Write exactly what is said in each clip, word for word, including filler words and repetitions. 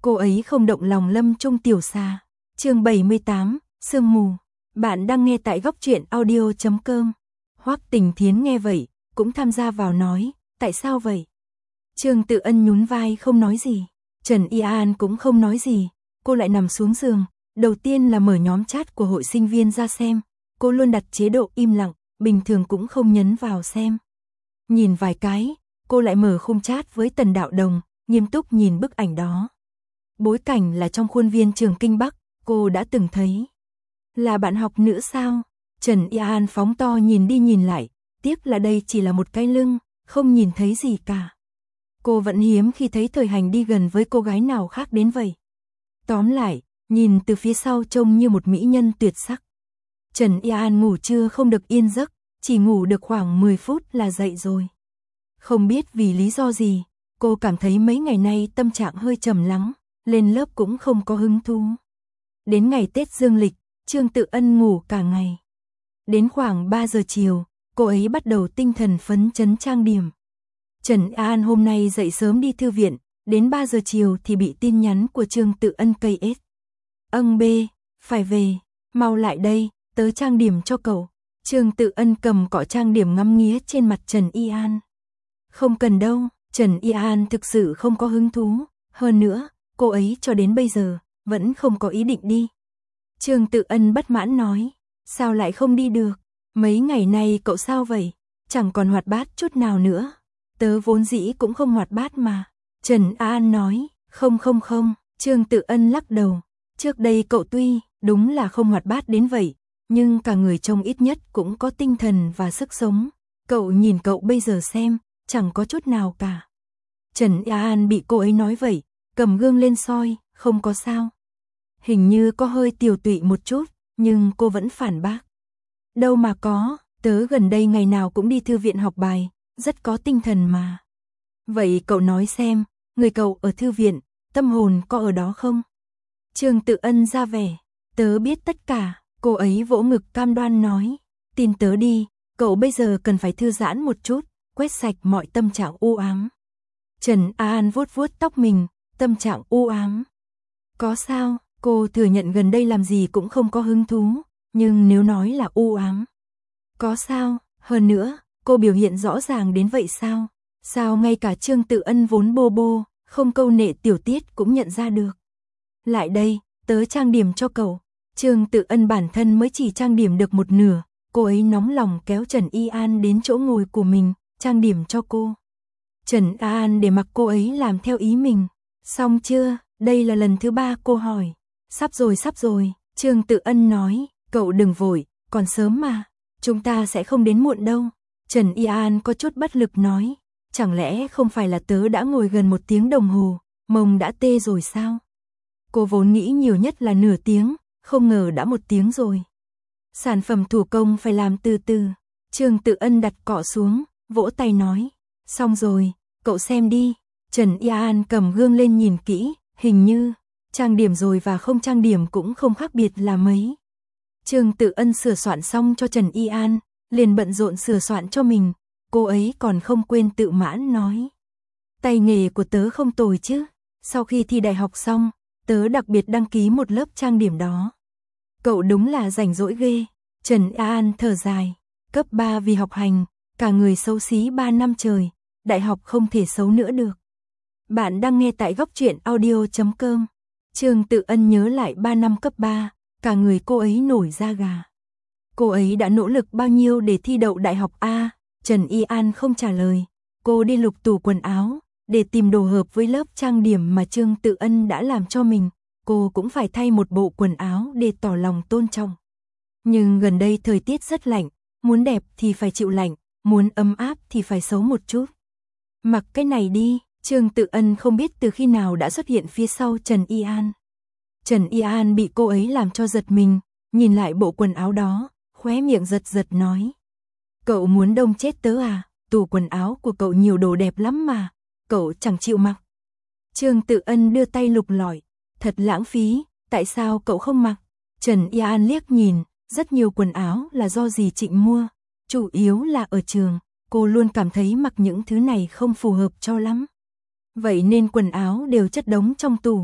cô ấy không động lòng Lâm Trung Tiểu Xà. Chương bảy mươi tám, Sương mù. Bạn đang nghe tại góc truyện audio chấm com. Hoắc Tình Thiến nghe vậy, cũng tham gia vào nói, tại sao vậy? Trương Tự Ân nhún vai không nói gì. Trần Y An cũng không nói gì, cô lại nằm xuống giường, đầu tiên là mở nhóm chat của hội sinh viên ra xem, cô luôn đặt chế độ im lặng, bình thường cũng không nhấn vào xem. Nhìn vài cái, cô lại mở khung chat với Tần Đạo Đồng, nghiêm túc nhìn bức ảnh đó. Bối cảnh là trong khuôn viên trường Kinh Bắc, cô đã từng thấy. Là bạn học nữ sao? Trần Y An phóng to nhìn đi nhìn lại, tiếc là đây chỉ là một cái lưng, không nhìn thấy gì cả. Cô vẫn hiếm khi thấy Thời Hành đi gần với cô gái nào khác đến vậy. Tóm lại, nhìn từ phía sau trông như một mỹ nhân tuyệt sắc. Trần Y An ngủ trưa không được yên giấc, chỉ ngủ được khoảng mười phút là dậy rồi. Không biết vì lý do gì, cô cảm thấy mấy ngày nay tâm trạng hơi trầm lắng, lên lớp cũng không có hứng thú. Đến ngày Tết dương lịch, Trương Tự Ân ngủ cả ngày. Đến khoảng ba giờ chiều, cô ấy bắt đầu tinh thần phấn chấn trang điểm. Trần Y An hôm nay dậy sớm đi thư viện, đến ba giờ chiều thì bị tin nhắn của Trương Tự Ân cây ết. Âng bê, phải về, mau lại đây, tớ trang điểm cho cậu. Trương Tự Ân cầm cọ trang điểm ngắm nghía trên mặt Trần Y An. Không cần đâu, Trần Y An thực sự không có hứng thú, hơn nữa, cô ấy cho đến bây giờ, vẫn không có ý định đi. Trương Tự Ân bất mãn nói, sao lại không đi được, mấy ngày nay cậu sao vậy, chẳng còn hoạt bát chút nào nữa. Tớ vốn dĩ cũng không hoạt bát mà. Trần An nói, không không không, Trương Tự Ân lắc đầu. Trước đây cậu tuy, đúng là không hoạt bát đến vậy, nhưng cả người trông ít nhất cũng có tinh thần và sức sống. Cậu nhìn cậu bây giờ xem, chẳng có chút nào cả. Trần An bị cô ấy nói vậy, cầm gương lên soi, không có sao. Hình như có hơi tiều tụy một chút, nhưng cô vẫn phản bác. Đâu mà có, tớ gần đây ngày nào cũng đi thư viện học bài, rất có tinh thần mà. Vậy cậu nói xem, người cậu ở thư viện, tâm hồn có ở đó không? Trương Tự Ân ra vẻ, tớ biết tất cả, cô ấy vỗ ngực cam đoan nói, tin tớ đi, cậu bây giờ cần phải thư giãn một chút, quét sạch mọi tâm trạng u ám. Trần An vuốt vuốt tóc mình, tâm trạng u ám. Có sao, cô thừa nhận gần đây làm gì cũng không có hứng thú, nhưng nếu nói là u ám. Có sao, hơn nữa, cô biểu hiện rõ ràng đến vậy sao? Sao ngay cả Trương Tự Ân vốn bô bô, không câu nệ tiểu tiết cũng nhận ra được. Lại đây, tớ trang điểm cho cậu. Trương Tự Ân bản thân mới chỉ trang điểm được một nửa, cô ấy nóng lòng kéo Trần Y An đến chỗ ngồi của mình, trang điểm cho cô. Trần An để mặc cô ấy làm theo ý mình. Xong chưa? Đây là lần thứ ba cô hỏi. Sắp rồi sắp rồi, Trương Tự Ân nói, cậu đừng vội, còn sớm mà, chúng ta sẽ không đến muộn đâu. Trần Y An có chút bất lực nói, chẳng lẽ không phải là tớ đã ngồi gần một tiếng đồng hồ, mông đã tê rồi sao? Cô vốn nghĩ nhiều nhất là nửa tiếng, không ngờ đã một tiếng rồi. Sản phẩm thủ công phải làm từ từ. Trương Tự Ân đặt cọ xuống, vỗ tay nói, xong rồi, cậu xem đi. Trần Y An cầm gương lên nhìn kỹ, hình như, trang điểm rồi và không trang điểm cũng không khác biệt là mấy. Trương Tự Ân sửa soạn xong cho Trần Y An, liền bận rộn sửa soạn cho mình, cô ấy còn không quên tự mãn nói. Tay nghề của tớ không tồi chứ, sau khi thi đại học xong, tớ đặc biệt đăng ký một lớp trang điểm đó. Cậu đúng là rảnh rỗi ghê. Trần An thở dài, cấp ba vì học hành, cả người xấu xí ba năm trời, đại học không thể xấu nữa được. Bạn đang nghe tại góc truyện audio chấm com. Trương Tự Ân nhớ lại ba năm cấp ba, cả người cô ấy nổi da gà. Cô ấy đã nỗ lực bao nhiêu để thi đậu đại học A? Trần Y An không trả lời. Cô đi lục tủ quần áo, để tìm đồ hợp với lớp trang điểm mà Trương Tự Ân đã làm cho mình. Cô cũng phải thay một bộ quần áo để tỏ lòng tôn trọng. Nhưng gần đây thời tiết rất lạnh, muốn đẹp thì phải chịu lạnh, muốn ấm áp thì phải xấu một chút. Mặc cái này đi, Trương Tự Ân không biết từ khi nào đã xuất hiện phía sau Trần Y An. Trần Y An bị cô ấy làm cho giật mình, nhìn lại bộ quần áo đó, khóe miệng giật giật nói. Cậu muốn đông chết tớ à, tủ quần áo của cậu nhiều đồ đẹp lắm mà, cậu chẳng chịu mặc. Trương Tự Ân đưa tay lục lọi, thật lãng phí, tại sao cậu không mặc? Trần Y An liếc nhìn, rất nhiều quần áo là do dì Trịnh mua, chủ yếu là ở trường, cô luôn cảm thấy mặc những thứ này không phù hợp cho lắm. Vậy nên quần áo đều chất đống trong tủ.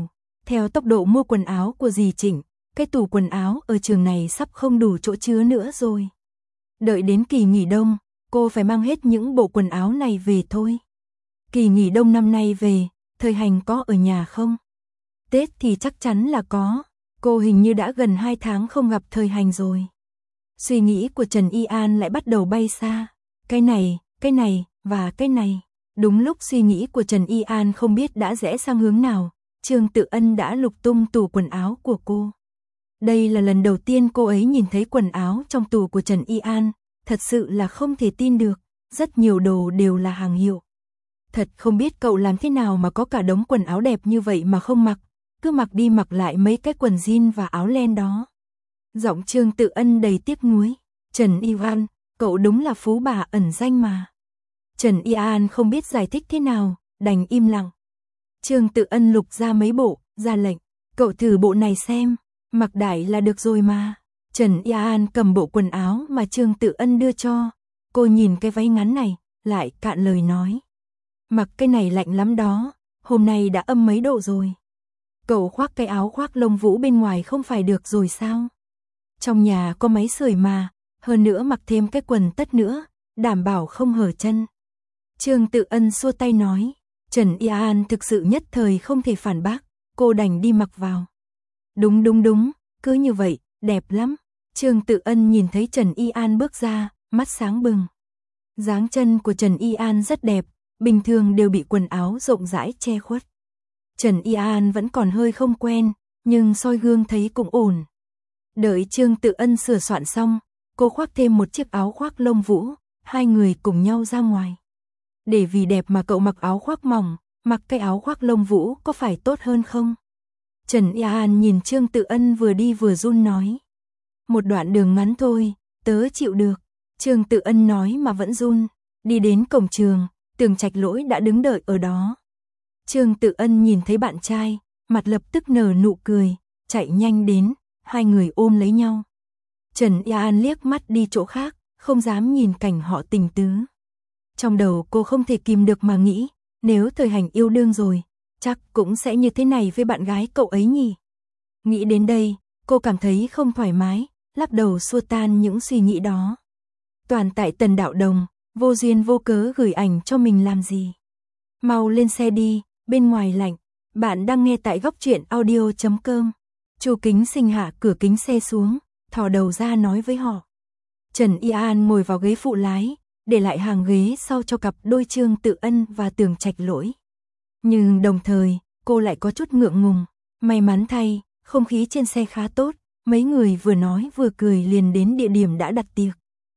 Theo tốc độ mua quần áo của dì Trịnh, cái tủ quần áo ở trường này sắp không đủ chỗ chứa nữa rồi. Đợi đến kỳ nghỉ đông, cô phải mang hết những bộ quần áo này về thôi. Kỳ nghỉ đông năm nay về, Thời Hành có ở nhà không? Tết thì chắc chắn là có, cô hình như đã gần hai tháng không gặp Thời Hành rồi. Suy nghĩ của Trần Y An lại bắt đầu bay xa. Cái này, cái này, và cái này. Đúng lúc suy nghĩ của Trần Y An không biết đã rẽ sang hướng nào, Trương Tự Ân đã lục tung tủ quần áo của cô. Đây là lần đầu tiên cô ấy nhìn thấy quần áo trong tủ của Trần Y An, thật sự là không thể tin được, rất nhiều đồ đều là hàng hiệu. Thật không biết cậu làm thế nào mà có cả đống quần áo đẹp như vậy mà không mặc, cứ mặc đi mặc lại mấy cái quần jean và áo len đó. Giọng Trương Tự Ân đầy tiếc nuối. Trần Y An, cậu đúng là phú bà ẩn danh mà. Trần Y An không biết giải thích thế nào, đành im lặng. Trương Tự Ân lục ra mấy bộ, ra lệnh, cậu thử bộ này xem, mặc đại là được rồi mà. Trần Y An cầm bộ quần áo mà Trương Tự Ân đưa cho, cô nhìn cái váy ngắn này, lại cạn lời nói. Mặc cái này lạnh lắm đó, hôm nay đã âm mấy độ rồi. Cậu khoác cái áo khoác lông vũ bên ngoài không phải được rồi sao? Trong nhà có máy sưởi mà, hơn nữa mặc thêm cái quần tất nữa, đảm bảo không hở chân. Trương Tự Ân xua tay nói, Trần Y An thực sự nhất thời không thể phản bác, cô đành đi mặc vào. Đúng đúng đúng, cứ như vậy, đẹp lắm. Trương Tự Ân nhìn thấy Trần Y An bước ra, mắt sáng bừng. Dáng chân của Trần Y An rất đẹp, bình thường đều bị quần áo rộng rãi che khuất. Trần Y An vẫn còn hơi không quen, nhưng soi gương thấy cũng ổn. Đợi Trương Tự Ân sửa soạn xong, cô khoác thêm một chiếc áo khoác lông vũ, hai người cùng nhau ra ngoài. Để vì đẹp mà cậu mặc áo khoác mỏng, mặc cái áo khoác lông vũ có phải tốt hơn không? Trần Y An nhìn Trương Tự Ân vừa đi vừa run nói. Một đoạn đường ngắn thôi, tớ chịu được. Trương Tự Ân nói mà vẫn run. Đi đến cổng trường, Tưởng Trạch Lỗi đã đứng đợi ở đó. Trương Tự Ân nhìn thấy bạn trai, mặt lập tức nở nụ cười, chạy nhanh đến, hai người ôm lấy nhau. Trần Y An liếc mắt đi chỗ khác, không dám nhìn cảnh họ tình tứ. Trong đầu cô không thể kìm được mà nghĩ, nếu Thời Hành yêu đương rồi, chắc cũng sẽ như thế này với bạn gái cậu ấy nhỉ. Nghĩ đến đây, cô cảm thấy không thoải mái, lắc đầu xua tan những suy nghĩ đó. Toàn tại Tần Đạo Đồng, vô duyên vô cớ gửi ảnh cho mình làm gì. Mau lên xe đi, bên ngoài lạnh. Bạn đang nghe tại góc truyện audio chấm com. Chu Kính Sinh hạ cửa kính xe xuống, thò đầu ra nói với họ. Trần Y An ngồi vào ghế phụ lái, để lại hàng ghế sau cho cặp đôi Trương Tự Ân và Tưởng Trạch Lỗi. Nhưng đồng thời, cô lại có chút ngượng ngùng. May mắn thay, không khí trên xe khá tốt, mấy người vừa nói vừa cười liền đến địa điểm đã đặt tiệc.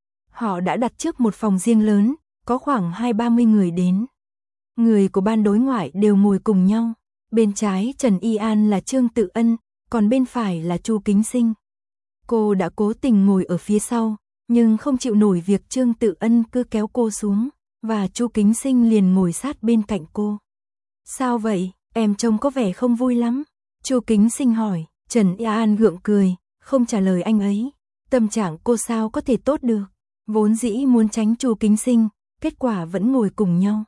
Họ đã đặt trước một phòng riêng lớn, có khoảng hai ba mươi người đến. Người của ban đối ngoại đều ngồi cùng nhau. Bên trái Trần Y An là Trương Tự Ân, còn bên phải là Chu Kính Sinh. Cô đã cố tình ngồi ở phía sau, nhưng không chịu nổi việc Trương Tự Ân cứ kéo cô xuống, và Chu Kính Sinh liền ngồi sát bên cạnh cô. Sao vậy, em trông có vẻ không vui lắm? Chu Kính Sinh hỏi. Trần Y An gượng cười, không trả lời anh ấy. Tâm trạng cô sao có thể tốt được? Vốn dĩ muốn tránh Chu Kính Sinh, kết quả vẫn ngồi cùng nhau.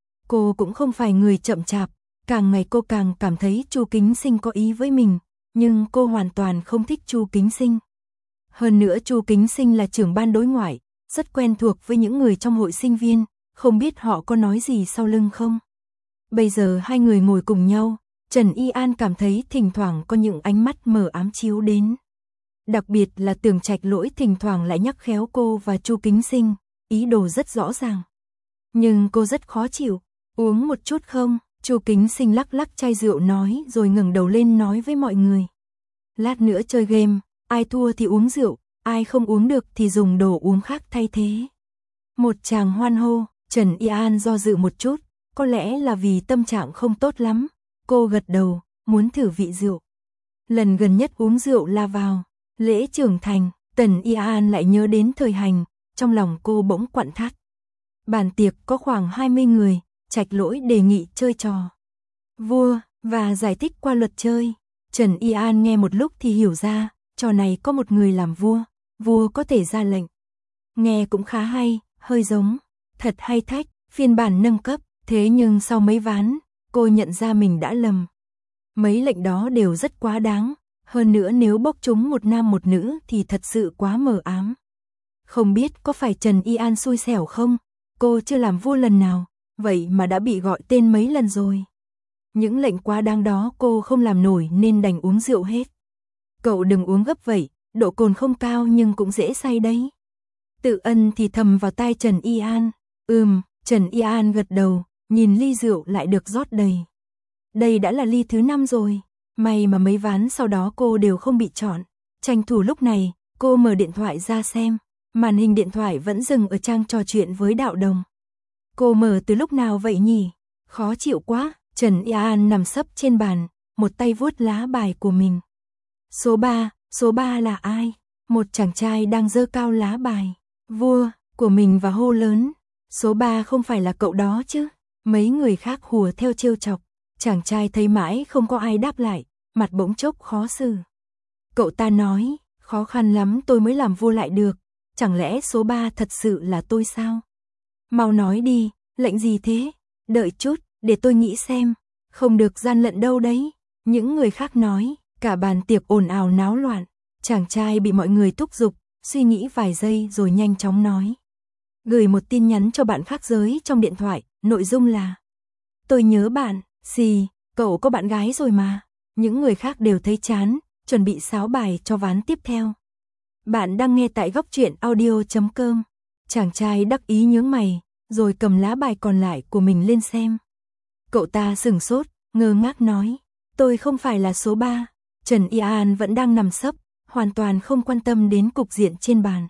Cô cũng không phải người chậm chạp, càng ngày cô càng cảm thấy Chu Kính Sinh có ý với mình, nhưng cô hoàn toàn không thích Chu Kính Sinh. Hơn nữa Chu Kính Sinh là trưởng ban đối ngoại, rất quen thuộc với những người trong hội sinh viên, không biết họ có nói gì sau lưng không. Bây giờ hai người ngồi cùng nhau, Trần Y An cảm thấy thỉnh thoảng có những ánh mắt mờ ám chiếu đến. Đặc biệt là Tưởng Trạch Lỗi thỉnh thoảng lại nhắc khéo cô và Chu Kính Sinh, ý đồ rất rõ ràng. Nhưng cô rất khó chịu. Uống một chút không? Chu Kính Sinh lắc lắc chai rượu nói rồi ngẩng đầu lên nói với mọi người. Lát nữa chơi game, ai thua thì uống rượu, ai không uống được thì dùng đồ uống khác thay thế. Một tràng hoan hô. Trần Y An do dự một chút, có lẽ là vì tâm trạng không tốt lắm. Cô gật đầu, muốn thử vị rượu. Lần gần nhất uống rượu là vào lễ trưởng thành. Trần Y An lại nhớ đến Thời Hành, trong lòng cô bỗng quặn thắt. Bàn tiệc có khoảng hai mươi người, Trạch Lỗi đề nghị chơi trò vua và giải thích qua luật chơi. Trần Y An nghe một lúc thì hiểu ra, trò này có một người làm vua, vua có thể ra lệnh. Nghe cũng khá hay, hơi giống Thật Hay Thách, phiên bản nâng cấp, thế nhưng sau mấy ván, cô nhận ra mình đã lầm. Mấy lệnh đó đều rất quá đáng, hơn nữa nếu bốc chúng một nam một nữ thì thật sự quá mờ ám. Không biết có phải Trần Y An xui xẻo không? Cô chưa làm vua lần nào, vậy mà đã bị gọi tên mấy lần rồi. Những lệnh quá đáng đó cô không làm nổi nên đành uống rượu hết. Cậu đừng uống gấp vậy, độ cồn không cao nhưng cũng dễ say đấy. Tự Ân thì thầm vào tai Trần Y An. Ừm, Trần Y An gật đầu, nhìn ly rượu lại được rót đầy. Đây đã là ly thứ năm rồi, may mà mấy ván sau đó cô đều không bị chọn. Tranh thủ lúc này, cô mở điện thoại ra xem, màn hình điện thoại vẫn dừng ở trang trò chuyện với Đạo Đồng. Cô mở từ lúc nào vậy nhỉ? Khó chịu quá, Trần Y An nằm sấp trên bàn, một tay vuốt lá bài của mình. Số ba, số ba là ai? Một chàng trai đang giơ cao lá bài, vua, của mình và hô lớn. Số ba không phải là cậu đó chứ? Mấy người khác hùa theo trêu chọc. Chàng trai thấy mãi không có ai đáp lại, mặt bỗng chốc khó xử. Cậu ta nói, khó khăn lắm tôi mới làm vua lại được, chẳng lẽ số ba thật sự là tôi sao? Mau nói đi, lệnh gì thế? Đợi chút, để tôi nghĩ xem, không được gian lận đâu đấy. Những người khác nói, cả bàn tiệc ồn ào náo loạn, chàng trai bị mọi người thúc giục, suy nghĩ vài giây rồi nhanh chóng nói. Gửi một tin nhắn cho bạn khác giới trong điện thoại, nội dung là: tôi nhớ bạn. Xì, cậu có bạn gái rồi mà. Những người khác đều thấy chán, chuẩn bị sáo bài cho ván tiếp theo. Bạn đang nghe tại góc truyện audio chấm com. Chàng trai đắc ý nhướng mày, rồi cầm lá bài còn lại của mình lên xem. Cậu ta sửng sốt, ngơ ngác nói, tôi không phải là số ba. Trần Y An vẫn đang nằm sấp, hoàn toàn không quan tâm đến cục diện trên bàn.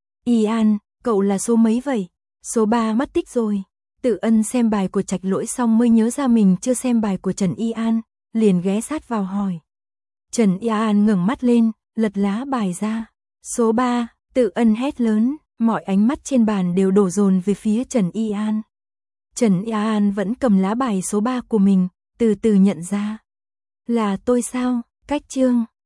Y An, cậu là số mấy vậy? Số ba mất tích rồi. Tự Ân xem bài của Trạch Lỗi xong mới nhớ ra mình chưa xem bài của Trần Y An, liền ghé sát vào hỏi. Trần Y An ngẩng mắt lên, lật lá bài ra. Số ba, Tự Ân hét lớn, mọi ánh mắt trên bàn đều đổ dồn về phía Trần Y An. Trần Y An vẫn cầm lá bài số ba của mình, từ từ nhận ra. Là tôi sao? Cách chương